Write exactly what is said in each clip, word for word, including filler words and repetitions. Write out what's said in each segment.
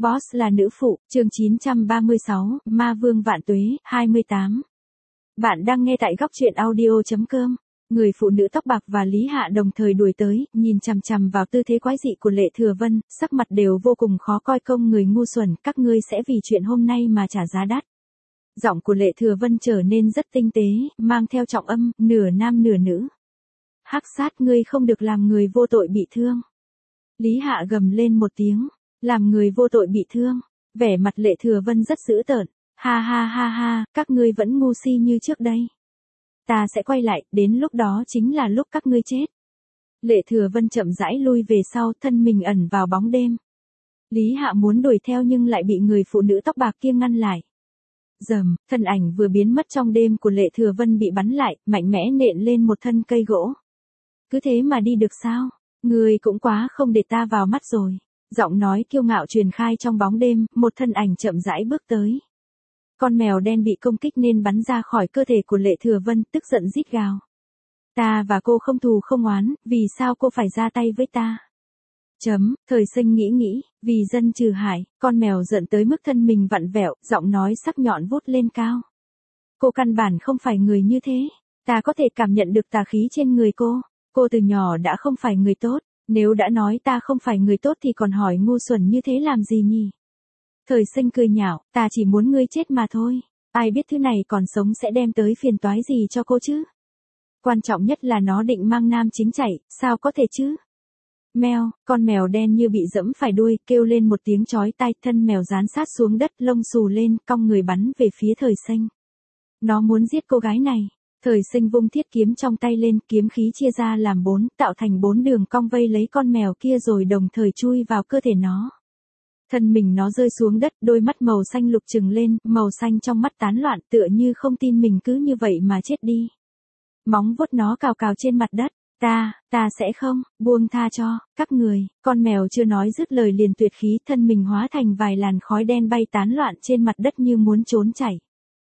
Boss là nữ phụ, chương chín trăm ba mươi sáu, Ma Vương Vạn Tuế, hai mươi tám. Bạn đang nghe tại góc truyện audio.com. Người phụ nữ tóc bạc và Lý Hạ đồng thời đuổi tới, nhìn chằm chằm vào tư thế quái dị của Lệ Thừa Vân, sắc mặt đều vô cùng khó coi. Công người ngu xuẩn, các ngươi sẽ vì chuyện hôm nay mà trả giá đắt. Giọng của Lệ Thừa Vân trở nên rất tinh tế, mang theo trọng âm, nửa nam nửa nữ. Hắc sát, ngươi không được làm người vô tội bị thương. Lý Hạ gầm lên một tiếng. Làm người vô tội bị thương. Vẻ mặt Lệ Thừa Vân rất dữ tợn. Ha ha ha ha, các ngươi vẫn ngu si như trước đây. Ta sẽ quay lại, đến lúc đó chính là lúc các ngươi chết. Lệ Thừa Vân chậm rãi lui về sau, thân mình ẩn vào bóng đêm. Lý Hạ muốn đuổi theo nhưng lại bị người phụ nữ tóc bạc kia ngăn lại. Rầm, thân ảnh vừa biến mất trong đêm của Lệ Thừa Vân bị bắn lại, mạnh mẽ nện lên một thân cây gỗ. Cứ thế mà đi được sao? Ngươi cũng quá không để ta vào mắt rồi. Giọng nói kiêu ngạo truyền khai trong bóng đêm, một thân ảnh chậm rãi bước tới. Con mèo đen bị công kích nên bắn ra khỏi cơ thể của Lệ Thừa Vân, tức giận rít gào. Ta và cô không thù không oán, vì sao cô phải ra tay với ta? Chấm, Thời Sinh nghĩ nghĩ, vì dân trừ hại, con mèo giận tới mức thân mình vặn vẹo, giọng nói sắc nhọn vút lên cao. Cô căn bản không phải người như thế, ta có thể cảm nhận được tà khí trên người cô, cô từ nhỏ đã không phải người tốt. Nếu đã nói ta không phải người tốt thì còn hỏi ngu xuẩn như thế làm gì nhỉ? Thời Sinh cười nhạo, ta chỉ muốn ngươi chết mà thôi. Ai biết thứ này còn sống sẽ đem tới phiền toái gì cho cô chứ? Quan trọng nhất là nó định mang nam chính chạy, sao có thể chứ? Mèo, con mèo đen như bị dẫm phải đuôi, kêu lên một tiếng chói tai, thân mèo dán sát xuống đất, lông xù lên, cong người bắn về phía Thời Sinh. Nó muốn giết cô gái này. Thời Sinh vung thiết kiếm trong tay lên, kiếm khí chia ra làm bốn, tạo thành bốn đường cong vây lấy con mèo kia rồi đồng thời chui vào cơ thể nó. Thân mình nó rơi xuống đất, đôi mắt màu xanh lục trừng lên, màu xanh trong mắt tán loạn, tựa như không tin mình cứ như vậy mà chết đi. Móng vuốt nó cào cào trên mặt đất. Ta, ta sẽ không, buông tha cho, các người. Con mèo chưa nói dứt lời liền tuyệt khí, thân mình hóa thành vài làn khói đen bay tán loạn trên mặt đất như muốn trốn chạy.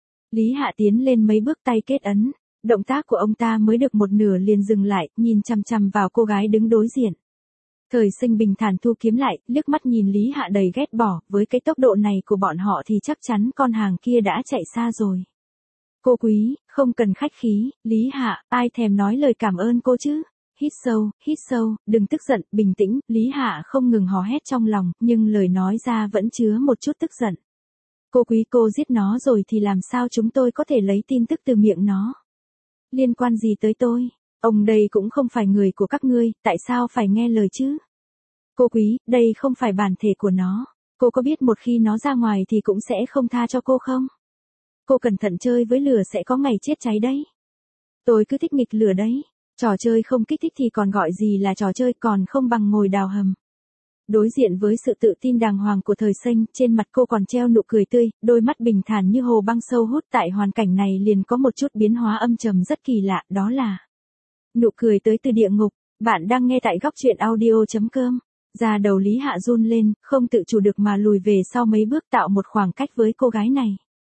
Lý Hạ tiến lên mấy bước, tay kết ấn. Động tác của ông ta mới được một nửa liền dừng lại, nhìn chằm chằm vào cô gái đứng đối diện. Thời Sinh bình thản thu kiếm lại, liếc mắt nhìn Lý Hạ đầy ghét bỏ, với cái tốc độ này của bọn họ thì chắc chắn con hàng kia đã chạy xa rồi. Cô quý, không cần khách khí, Lý Hạ, ai thèm nói lời cảm ơn cô chứ? Hít sâu, hít sâu, đừng tức giận, bình tĩnh, Lý Hạ không ngừng hò hét trong lòng, nhưng lời nói ra vẫn chứa một chút tức giận. Cô quý, cô giết nó rồi thì làm sao chúng tôi có thể lấy tin tức từ miệng nó? Liên quan gì tới tôi? Ông đây cũng không phải người của các ngươi, tại sao phải nghe lời chứ? Cô quý, đây không phải bản thể của nó. Cô có biết một khi nó ra ngoài thì cũng sẽ không tha cho cô không? Cô cẩn thận chơi với lửa sẽ có ngày chết cháy đấy. Tôi cứ thích nghịch lửa đấy. Trò chơi không kích thích thì còn gọi gì là trò chơi, còn không bằng ngồi đào hầm. Đối diện với sự tự tin đàng hoàng của Thời Sinh, trên mặt cô còn treo nụ cười tươi, đôi mắt bình thản như hồ băng sâu hút. Tại hoàn cảnh này liền có một chút biến hóa âm trầm rất kỳ lạ, đó là nụ cười tới từ địa ngục. Bạn đang nghe tại góc truyện audio.com. Da đầu Lý Hạ run lên, không tự chủ được mà lùi về sau mấy bước, tạo một khoảng cách với cô gái này.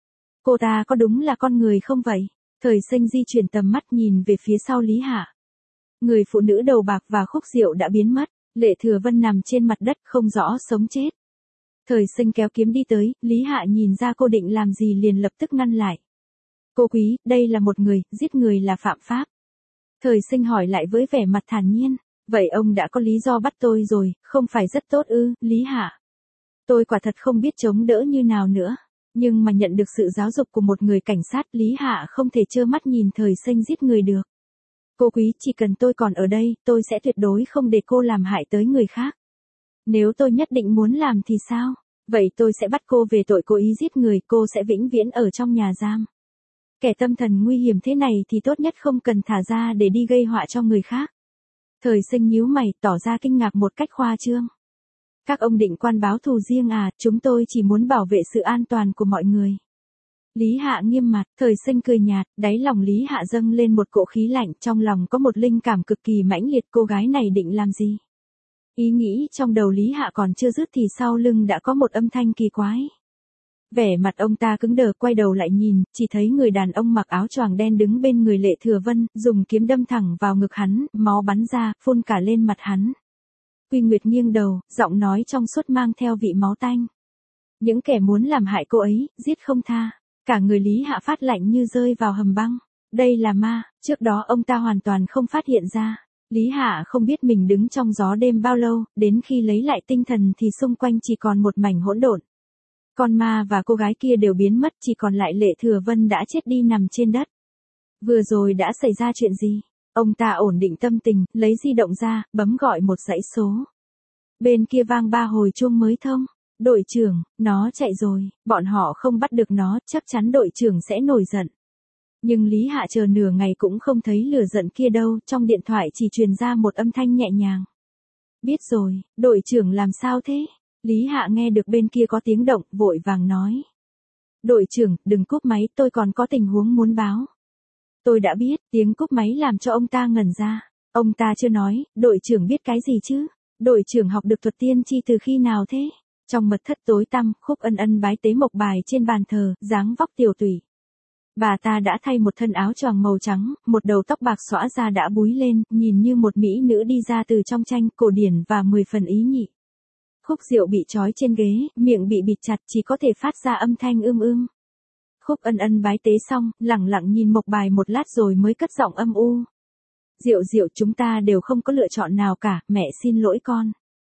Cô ta có đúng là con người không vậy? Thời Sinh di chuyển tầm mắt nhìn về phía sau Lý Hạ. Người phụ nữ đầu bạc và khúc rượu đã biến mất. Lệ Thừa Vân nằm trên mặt đất không rõ sống chết. Thời Sinh kéo kiếm đi tới, Lý Hạ nhìn ra cô định làm gì liền lập tức ngăn lại. Cô quý, đây là một người, giết người là phạm pháp. Thời Sinh hỏi lại với vẻ mặt thản nhiên. Vậy ông đã có lý do bắt tôi rồi, không phải rất tốt ư, Lý Hạ? Tôi quả thật không biết chống đỡ như nào nữa. Nhưng mà nhận được sự giáo dục của một người cảnh sát, Lý Hạ không thể trơ mắt nhìn Thời Sinh giết người được. Cô quý, chỉ cần tôi còn ở đây, tôi sẽ tuyệt đối không để cô làm hại tới người khác. Nếu tôi nhất định muốn làm thì sao? Vậy tôi sẽ bắt cô về tội cố ý giết người, cô sẽ vĩnh viễn ở trong nhà giam. Kẻ tâm thần nguy hiểm thế này thì tốt nhất không cần thả ra để đi gây họa cho người khác. Thời Sinh nhíu mày, tỏ ra kinh ngạc một cách khoa trương. Các ông định quan báo thù riêng à, chúng tôi chỉ muốn bảo vệ sự an toàn của mọi người. Lý Hạ nghiêm mặt, Thời Sinh cười nhạt, đáy lòng Lý Hạ dâng lên một cỗ khí lạnh, trong lòng có một linh cảm cực kỳ mãnh liệt, cô gái này định làm gì? Ý nghĩ trong đầu Lý Hạ còn chưa dứt thì sau lưng đã có một âm thanh kỳ quái. Vẻ mặt ông ta cứng đờ, quay đầu lại nhìn, chỉ thấy người đàn ông mặc áo choàng đen đứng bên người Lệ Thừa Vân, dùng kiếm đâm thẳng vào ngực hắn, máu bắn ra, phun cả lên mặt hắn. Quy Nguyệt nghiêng đầu, giọng nói trong suốt mang theo vị máu tanh. Những kẻ muốn làm hại cô ấy, giết không tha. Cả người Lý Hạ phát lạnh như rơi vào hầm băng. Đây là ma, trước đó ông ta hoàn toàn không phát hiện ra. Lý Hạ không biết mình đứng trong gió đêm bao lâu, đến khi lấy lại tinh thần thì xung quanh chỉ còn một mảnh hỗn độn. Con ma và cô gái kia đều biến mất, chỉ còn lại Lệ Thừa Vân đã chết đi nằm trên đất. Vừa rồi đã xảy ra chuyện gì? Ông ta ổn định tâm tình, lấy di động ra, bấm gọi một dãy số. Bên kia vang ba hồi chuông mới thông. Đội trưởng, nó chạy rồi, bọn họ không bắt được nó, chắc chắn đội trưởng sẽ nổi giận. Nhưng Lý Hạ chờ nửa ngày cũng không thấy lửa giận kia đâu, trong điện thoại chỉ truyền ra một âm thanh nhẹ nhàng. Biết rồi, đội trưởng làm sao thế? Lý Hạ nghe được bên kia có tiếng động, vội vàng nói. Đội trưởng, đừng cúp máy, tôi còn có tình huống muốn báo. Tôi đã biết, tiếng cúp máy làm cho ông ta ngẩn ra. Ông ta chưa nói, đội trưởng biết cái gì chứ? Đội trưởng học được thuật tiên tri từ khi nào thế? Trong mật thất tối tăm, Khúc Ân Ân bái tế mộc bài trên bàn thờ, dáng vóc tiểu tụy. Bà ta đã thay một thân áo choàng màu trắng, một đầu tóc bạc xõa ra đã búi lên, nhìn như một mỹ nữ đi ra từ trong tranh cổ điển và mười phần ý nhị. Khúc Diệu bị trói trên ghế, miệng bị bịt chặt, chỉ có thể phát ra âm thanh ưm ưm. Khúc Ân Ân bái tế xong, lẳng lặng nhìn mộc bài một lát rồi mới cất giọng âm u. Diệu Diệu, chúng ta đều không có lựa chọn nào cả, mẹ xin lỗi con.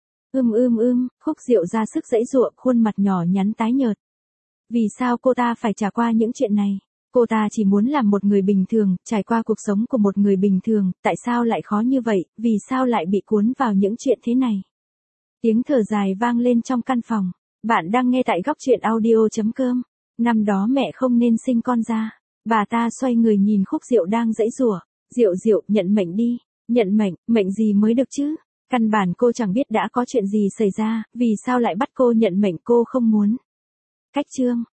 Ưm ưm ưm, Khúc Diệu ra sức giãy giụa, khuôn mặt nhỏ nhắn tái nhợt. Vì sao cô ta phải trải qua những chuyện này? Cô ta chỉ muốn làm một người bình thường, trải qua cuộc sống của một người bình thường, tại sao lại khó như vậy, vì sao lại bị cuốn vào những chuyện thế này? Tiếng thở dài vang lên trong căn phòng. Bạn đang nghe tại góc truyện audio chấm com. Năm đó mẹ không nên sinh con ra. Bà ta xoay người nhìn Khúc Diệu đang giãy giụa. Diệu Diệu, nhận mệnh đi. Nhận mệnh, mệnh gì mới được chứ? Căn bản cô chẳng biết đã có chuyện gì xảy ra, vì sao lại bắt cô nhận mệnh cô không muốn. Cách chương.